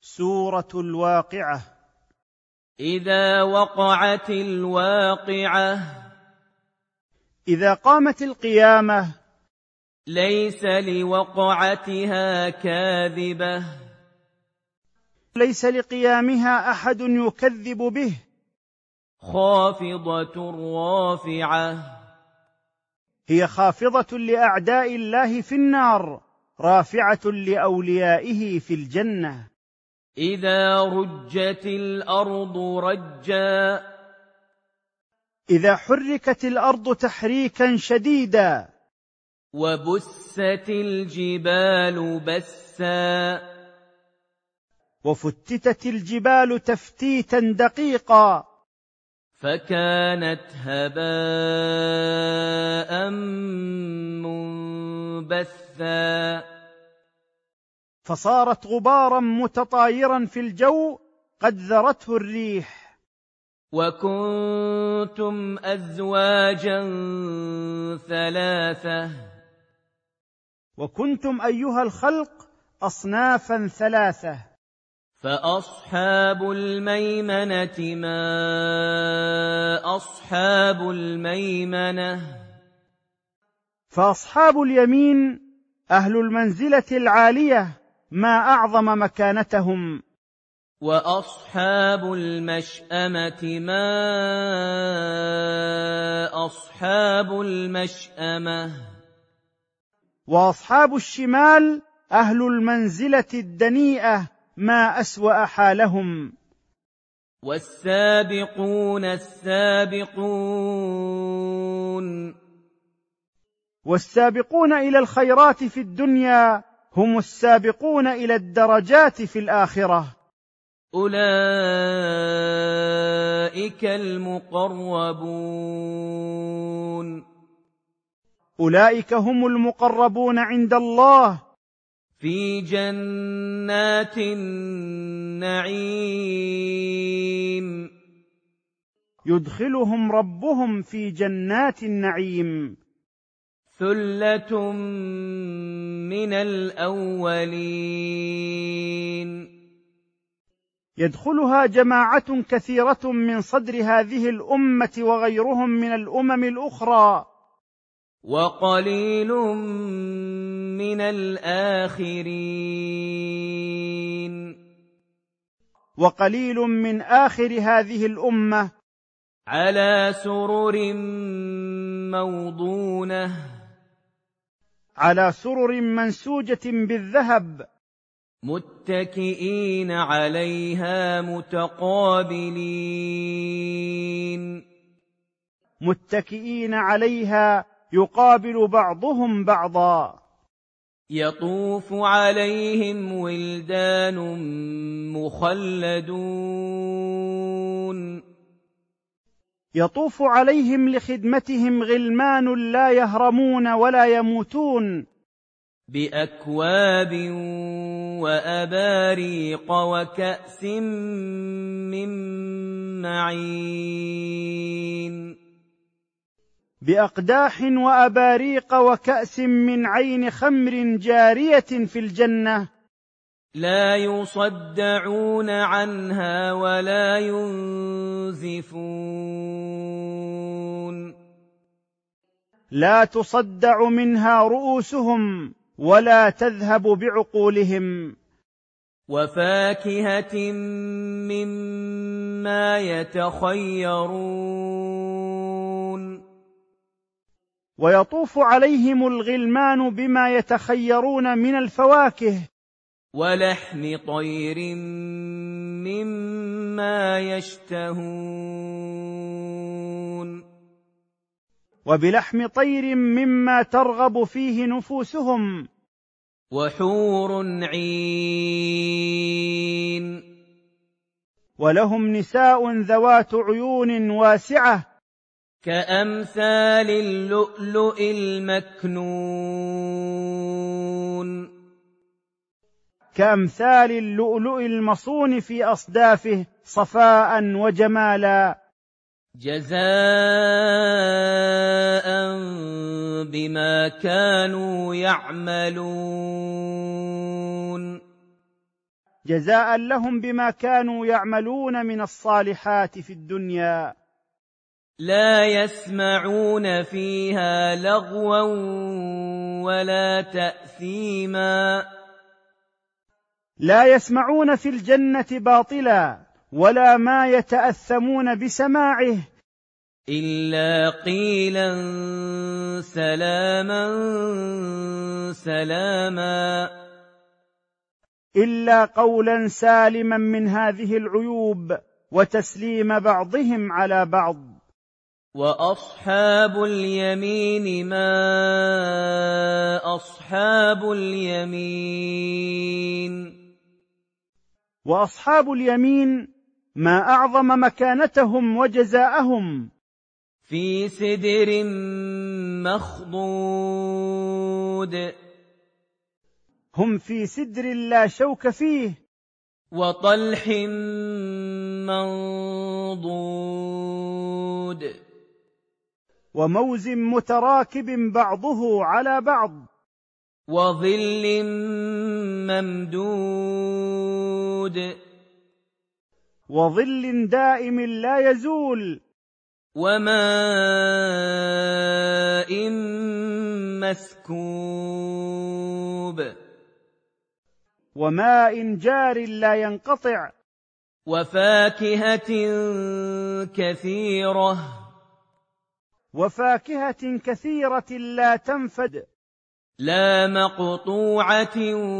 سورة الواقعة. إذا وقعت الواقعة. إذا قامت القيامة. ليس لوقعتها كاذبة. ليس لقيامها أحد يكذب به. خافضة رافعة. هي خافضة لأعداء الله في النار، رافعة لأوليائه في الجنة. إذا رجت الأرض رجا. إذا حركت الأرض تحريكا شديدا. وبست الجبال بسا. وفتتت الجبال تفتيتا دقيقا. فكانت هباء منبثا. فصارت غبارا متطايرا في الجو قد ذرته الريح. وكنتم أزواجا ثلاثة. وكنتم أيها الخلق أصنافا ثلاثة. فأصحاب الميمنة ما أصحاب الميمنة. فأصحاب اليمين أهل المنزلة العالية، ما أعظم مكانتهم. وأصحاب المشأمة ما أصحاب المشأمة. وأصحاب الشمال أهل المنزلة الدنيئة، ما أسوأ حالهم. والسابقون السابقون. والسابقون إلى الخيرات في الدنيا هم السابقون إلى الدرجات في الآخرة. أولئك المقربون. أولئك هم المقربون عند الله في جنات النعيم. يدخلهم ربهم في جنات النعيم. ثلة من الأولين. يدخلها جماعة كثيرة من صدر هذه الأمة وغيرهم من الأمم الأخرى. وقليل من الآخرين. وقليل من آخر هذه الأمة. على سرر موضونة. على سرر منسوجة بالذهب. متكئين عليها متقابلين. متكئين عليها يقابل بعضهم بعضا. يطوف عليهم ولدان مخلدون. يطوف عليهم لخدمتهم غلمان لا يهرمون ولا يموتون. بأكواب وأباريق وكأس من معين. بأقداح وأباريق وكأس من عين خمر جارية في الجنة. لا يصدعون عنها ولا ينزفون. لا تصدع منها رؤوسهم ولا تذهب بعقولهم. وفاكهة مما يتخيرون. ويطوف عليهم الغلمان بما يتخيرون من الفواكه. ولحم طير مما يشتهون. وبلحم طير مما ترغب فيه نفوسهم. وحور عين. ولهم نساء ذوات عيون واسعة. كأمثال اللؤلؤ المكنون. كأمثال اللؤلؤ المصون في أصدافه صفاء وجمالا. جزاء بما كانوا يعملون. جزاء لهم بما كانوا يعملون من الصالحات في الدنيا. لا يسمعون فيها لغوا ولا تأثيما. لا يسمعون في الجنة باطلا ولا ما يتأثمون بسماعه، إلا قيلا سلاما سلاما. إلا قولا سالما من هذه العيوب وتسليم بعضهم على بعض. وأصحاب اليمين ما أصحاب اليمين. وأصحاب اليمين ما أعظم مكانتهم وجزاءهم. في سدر مخضود. هم في سدر لا شوك فيه. وطلح منضود. وموز متراكب بعضه على بعض. وظل ممدود. وظل دائم لا يزول. وماء مسكوب. وماء جار لا ينقطع. وفاكهة كثيرة. وفاكهة كثيرة لا تنفد. لا مقطوعة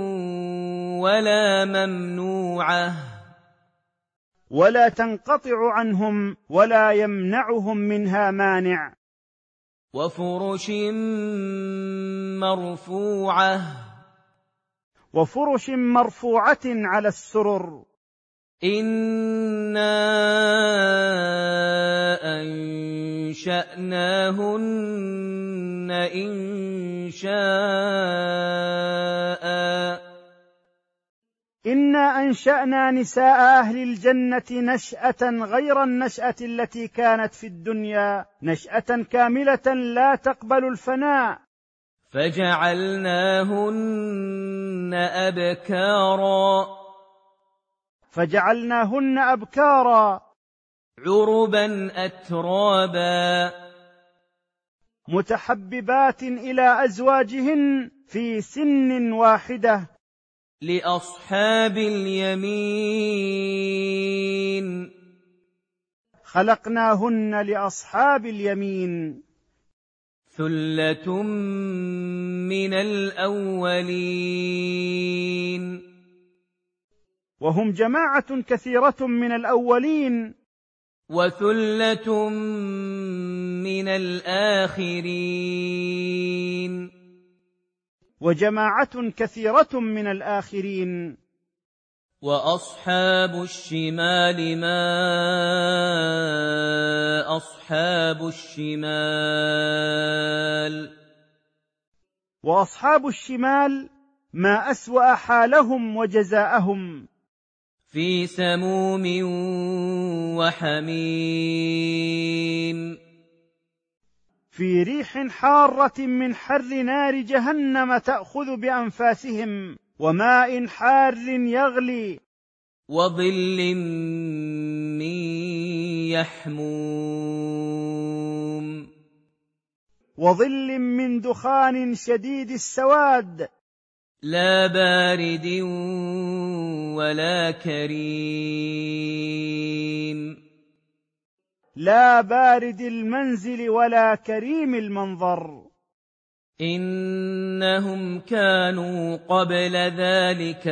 ولا ممنوعة. ولا تنقطع عنهم ولا يمنعهم منها مانع. وفرش مرفوعة. وفرش مرفوعة على السرر. إنا أنشأناهن إنشاء. إنا أنشأنا نساء أهل الجنة نشأة غير النشأة التي كانت في الدنيا، نشأة كاملة لا تقبل الفناء. فجعلناهن أبكارا. فجعلناهن أبكارا. عربا أترابا. متحببات إلى أزواجهن في سن واحدة. لأصحاب اليمين. خلقناهن لأصحاب اليمين. ثلة من الأولين. وهم جماعة كثيرة من الأولين. وثلة من الآخرين. وجماعة كثيرة من الآخرين. وأصحاب الشمال ما أصحاب الشمال. وأصحاب الشمال ما أسوأ حالهم وجزاءهم. في سموم وحميم. في ريح حارة من حر نار جهنم تأخذ بأنفاسهم، وماء حار يغلي. وظل من يحموم. وظل من دخان شديد السواد. لا بارد ولا كريم. لا بارد المنزل ولا كريم المنظر. إنهم كانوا قبل ذلك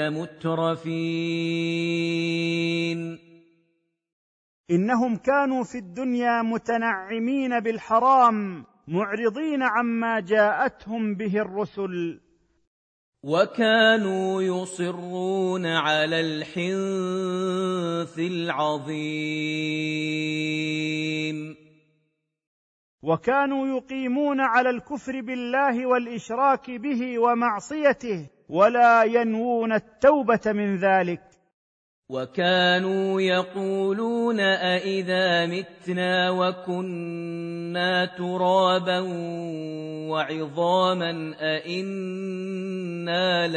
مترفين. إنهم كانوا في الدنيا متنعمين بالحرام، معرضين عما جاءتهم به الرسل. وكانوا يصرون على الحنث العظيم. وكانوا يقيمون على الكفر بالله والإشراك به ومعصيته، ولا ينوون التوبة من ذلك. وكانوا يقولون أإذا متنا وكنا ترابا وعظاما أإنا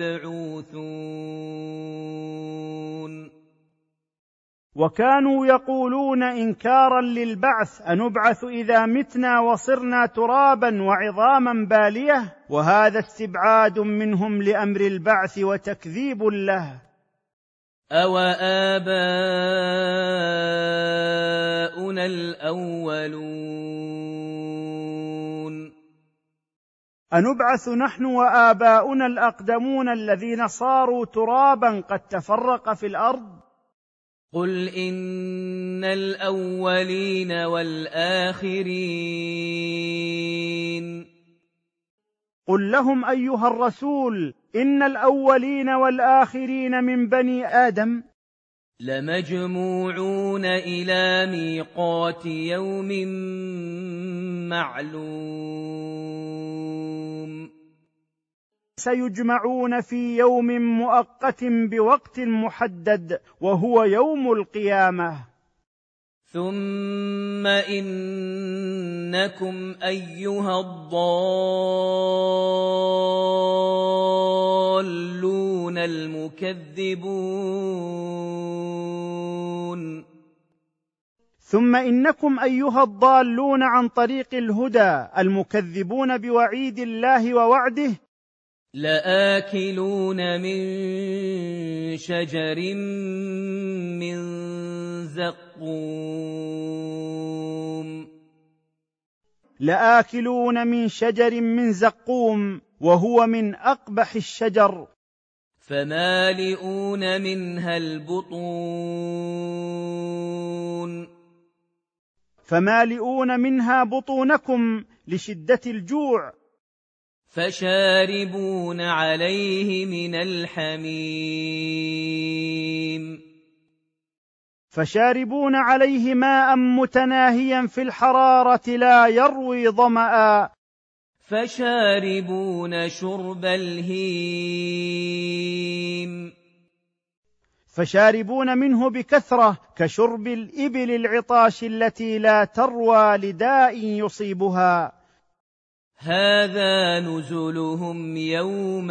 لمبعوثون وكانوا يقولون إنكارا للبعث: أنبعث إذا متنا وصرنا ترابا وعظاما بالية؟ وهذا استبعاد منهم لأمر البعث وتكذيب له. أَوَآبَاؤُنَا الْأَوَّلُونَ أنبعث نحن وآباؤنا الأقدمون الذين صاروا ترابا قد تفرق في الأرض؟ قُلْ إِنَّ الْأَوَّلِينَ وَالْآخِرِينَ قل لهم أيها الرسول: إن الأولين والآخرين من بني آدم لمجموعون إلى ميقات يوم معلوم سيجمعون في يوم مؤقت بوقت محدد، وهو يوم القيامة. ثم إنكم أيها الضالون المكذبون ثم إنكم أيها الضالون عن طريق الهدى المكذبون بوعيد الله ووعده لآكلون من شجر من زقوم لآكلون من شجر من زقوم، وهو من أقبح الشجر. فمالئون منها البطون فمالئون منها بطونكم لشدة الجوع. فشاربون عليه من الحميم فشاربون عليه ماء متناهيا في الحرارة لا يروي ظمأ. فشاربون شرب الهيم فشاربون منه بكثرة كشرب الإبل العطاش التي لا تروى لداء يصيبها. هذا نزلهم يوم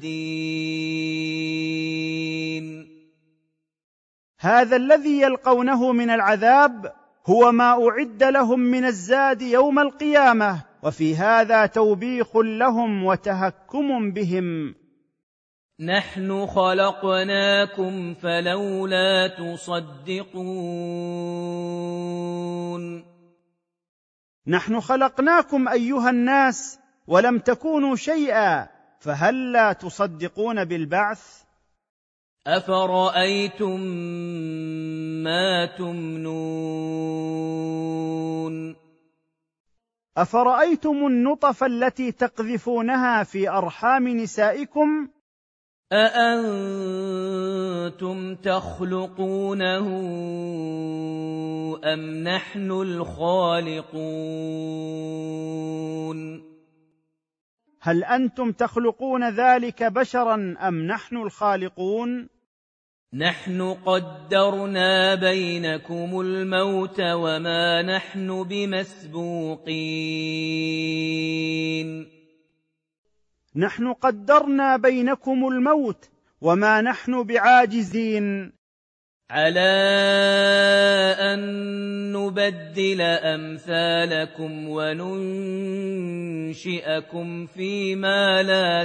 الدين. هذا الذي يلقونه من العذاب هو ما أعد لهم من الزاد يوم القيامة، وفي هذا توبيخ لهم وتهكم بهم. نحن خلقناكم فلولا تصدقون. نحن خلقناكم أيها الناس ولم تكونوا شيئا، فهل لا تصدقون بالبعث؟ أفرأيتم ما تمنون. أفرأيتم النطف التي تقذفونها في أرحام نسائكم؟ أأنتم تخلقونه أم نحن الخالقون؟ هل أنتم تخلقون ذلك بشرا أم نحن الخالقون؟ نحن قدرنا بينكم الموت وما نحن بمسبوقين. نحن قدرنا بينكم الموت وما نحن بعاجزين على أن نبدل أمثالكم وننشئكم فيما لا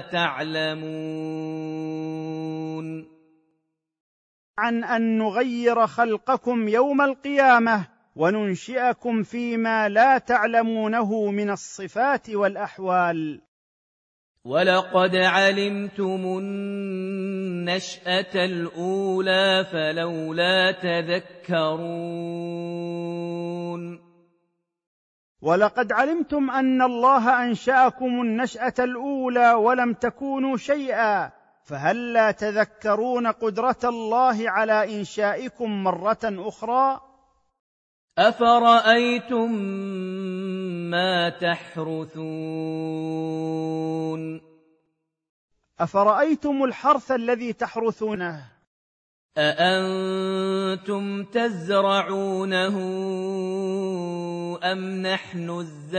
تعلمون. عن أن نغير خلقكم يوم القيامة وننشئكم فيما لا تعلمونه من الصفات والأحوال. ولقد علمتم النشأة الأولى فلولا تذكرون. ولقد علمتم أن الله أنشأكم النشأة الأولى ولم تكونوا شيئا، فهل لا تذكرون قدرة الله على إنشائكم مرة أخرى؟ أفرأيتم ما تحرثون. أفرأيتم الحرث الذي تحرثونه؟ أأنتم تزرعونه أم نحن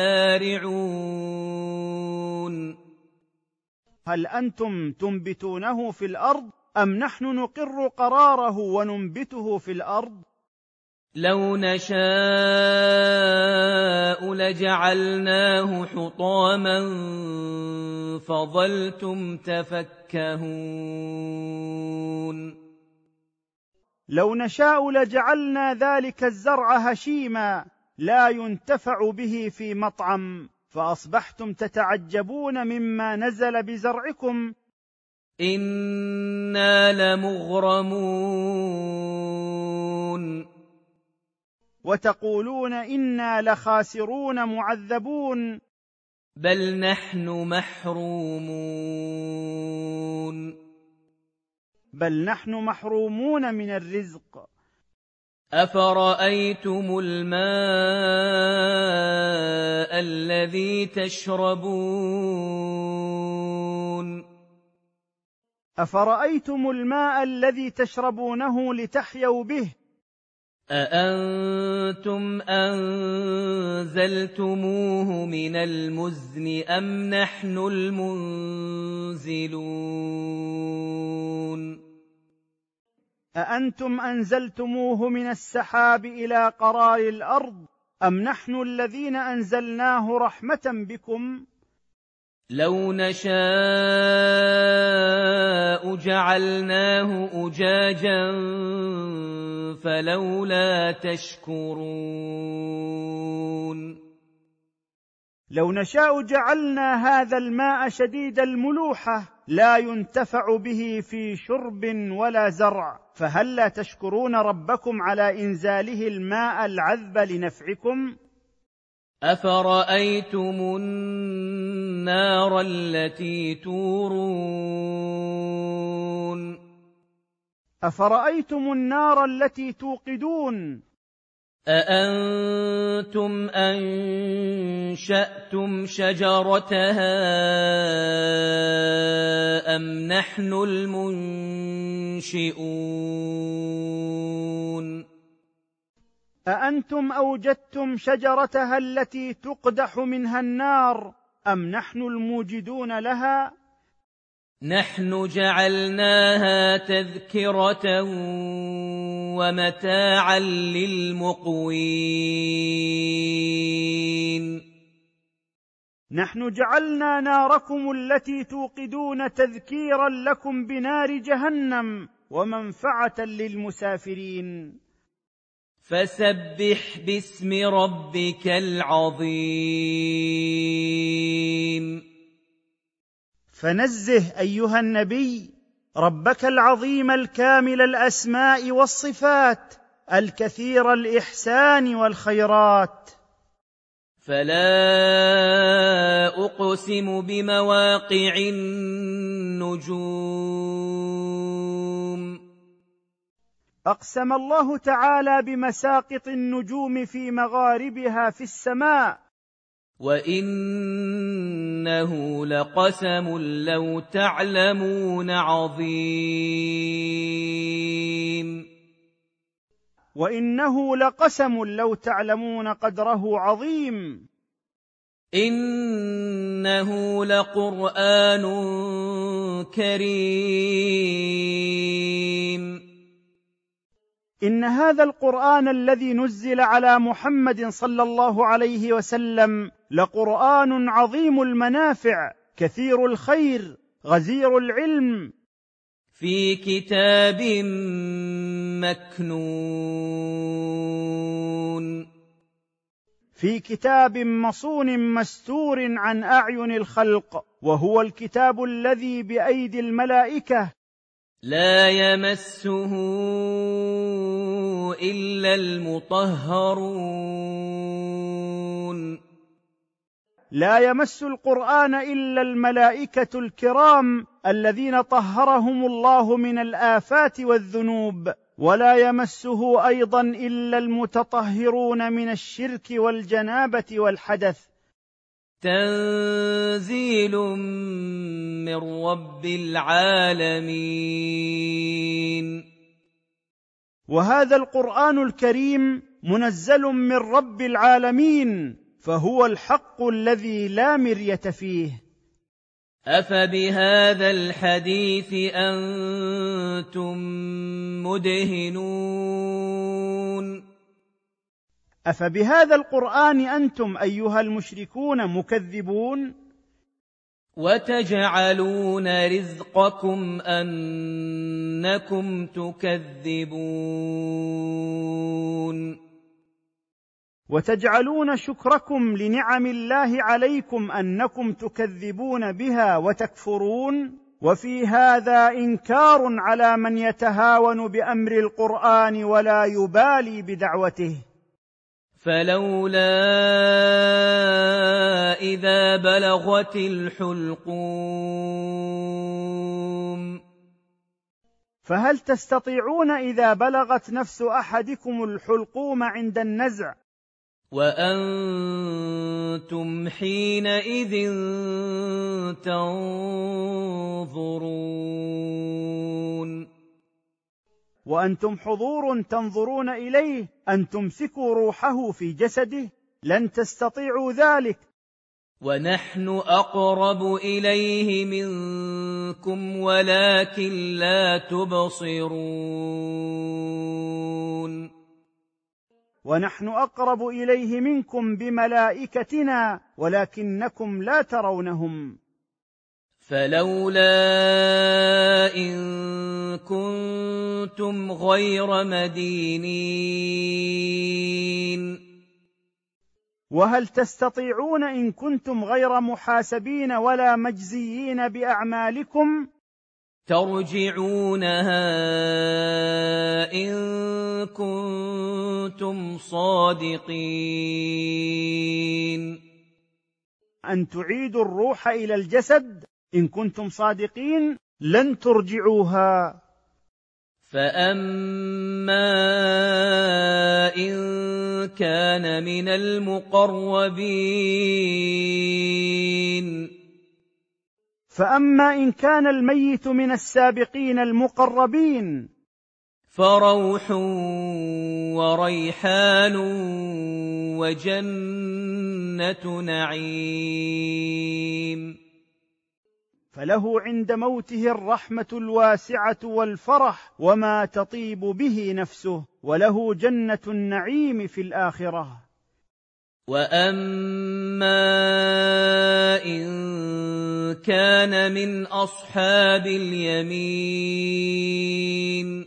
الزارعون هل أنتم تنبتونه في الأرض أم نحن نقر قراره وننبته في الأرض؟ لو نشاء لجعلناه حطاما فظلتم تفكهون لو نشاء لجعلنا ذلك الزرع هشيما لا ينتفع به في مطعم فأصبحتم تتعجبون مما نزل بزرعكم. إنا لمغرمون وتقولون إنا لخاسرون معذبون بل نحن محرومون بل نحن محرومون من الرزق. أفرأيتم الماء الذي تشربون أفرأيتم الماء الذي تشربونه لتحيوا به أأنتم أنزلتموه من المزن أم نحن المنزلون أأنتم أنزلتموه من السحاب إلى قرار الأرض أم نحن الذين أنزلناه رحمة بكم؟ لو نشاء جعلناه أجاجا فلولا تشكرون لو نشاء جعلنا هذا الماء شديد الملوحة لا ينتفع به في شرب ولا زرع فهل تشكرون ربكم على إنزاله الماء العذب لنفعكم؟ أفرأيتم النار التي تورون أفرأيتم النار التي توقدون أأنتم أنشأتم شجرتها أم نحن المنشئون أأنتم أوجدتم شجرتها التي تقدح منها النار أم نحن الموجدون لها؟ نحن جعلناها تذكرة ومتاعا للمقوين نحن جعلنا ناركم التي توقدون تذكيرا لكم بنار جهنم ومنفعة للمسافرين فسبح باسم ربك العظيم فنزه أيها النبي ربك العظيم الكامل الأسماء والصفات الكثير الإحسان والخيرات. فلا أقسم بمواقع النجوم أقسم الله تعالى بمساقط النجوم في مغاربها في السماء وإنه لقسم لو تعلمون عظيم وإنه لقسم لو تعلمون قدره عظيم إنه لقرآن كريم إن هذا القرآن الذي نزل على محمد صلى الله عليه وسلم لقرآن عظيم المنافع كثير الخير غزير العلم في كتاب مكنون في كتاب مصون مستور عن أعين الخلق وهو الكتاب الذي بأيدي الملائكة لا يمسه إلا المطهرون لا يمس القرآن إلا الملائكة الكرام الذين طهرهم الله من الآفات والذنوب ولا يمسه أيضا إلا المتطهرون من الشرك والجنابة والحدث تنزيل من رب العالمين وهذا القرآن الكريم منزل من رب العالمين، فهو الحق الذي لا مرية فيه. أفبهذا الحديث أنتم مدهنون أفبهذا القرآن أنتم أيها المشركون مكذبون؟ وتجعلون رزقكم أنكم تكذبون وتجعلون شكركم لنعم الله عليكم أنكم تكذبون بها وتكفرون، وفي هذا إنكار على من يتهاون بأمر القرآن ولا يبالي بدعوته. فلولا إذا بلغت الحلقوم فهل تستطيعون إذا بلغت نفس أحدكم الحلقوم عند النزع وأنتم حينئذ تنظرون وأنتم حضور تنظرون إليه أن تمسكوا روحه في جسده؟ لن تستطيعوا ذلك. ونحن أقرب إليه منكم ولكن لا تبصرون. ونحن أقرب إليه منكم بملائكتنا ولكنكم لا ترونهم. فلولا إن كنتم غير مدينين وهل تستطيعون إن كنتم غير محاسبين ولا مجزيين بأعمالكم ترجعونها إن كنتم صادقين أن تعيدوا الروح إلى الجسد إن كنتم صادقين؟ لن ترجعوها. فأما إن كان من المقربين فأما إن كان الميت من السابقين المقربين فروح وريحان وجنة نعيم فله عند موته الرحمة الواسعة والفرح وما تطيب به نفسه، وله جنة النعيم في الآخرة. وأما إن كان من أصحاب اليمين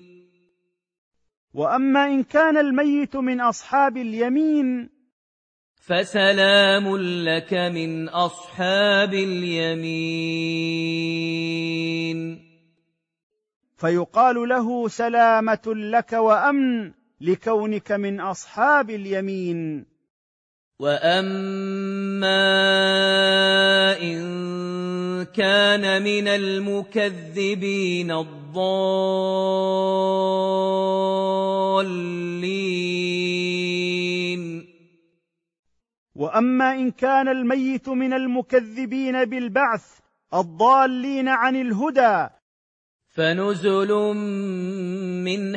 وأما إن كان الميت من أصحاب اليمين فسلام لك من أصحاب اليمين فيقال له سلامة لك وأمن لكونك من أصحاب اليمين. وأما إن كان من المكذبين الضالين وأما إن كان الميت من المكذبين بالبعث الضالين عن الهدى فنزل من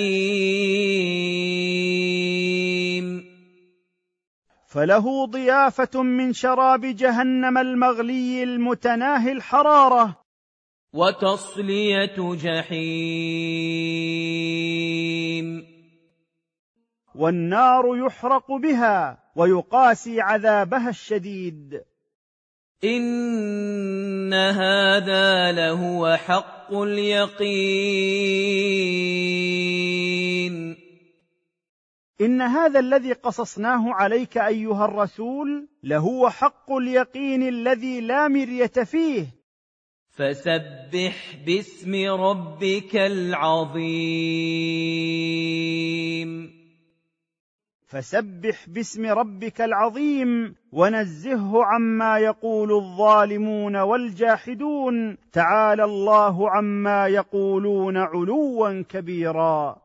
حميم فله ضيافة من شراب جهنم المغلي المتناهي الحرارة وتصلية جحيم والنار يحرق بها ويقاسي عذابها الشديد. إن هذا لهو حق اليقين إن هذا الذي قصصناه عليك أيها الرسول لهو حق اليقين الذي لا مرية فيه. فسبح باسم ربك العظيم فسبح باسم ربك العظيم ونزهه عما يقول الظالمون والجاحدون، تعالى الله عما يقولون علوا كبيرا.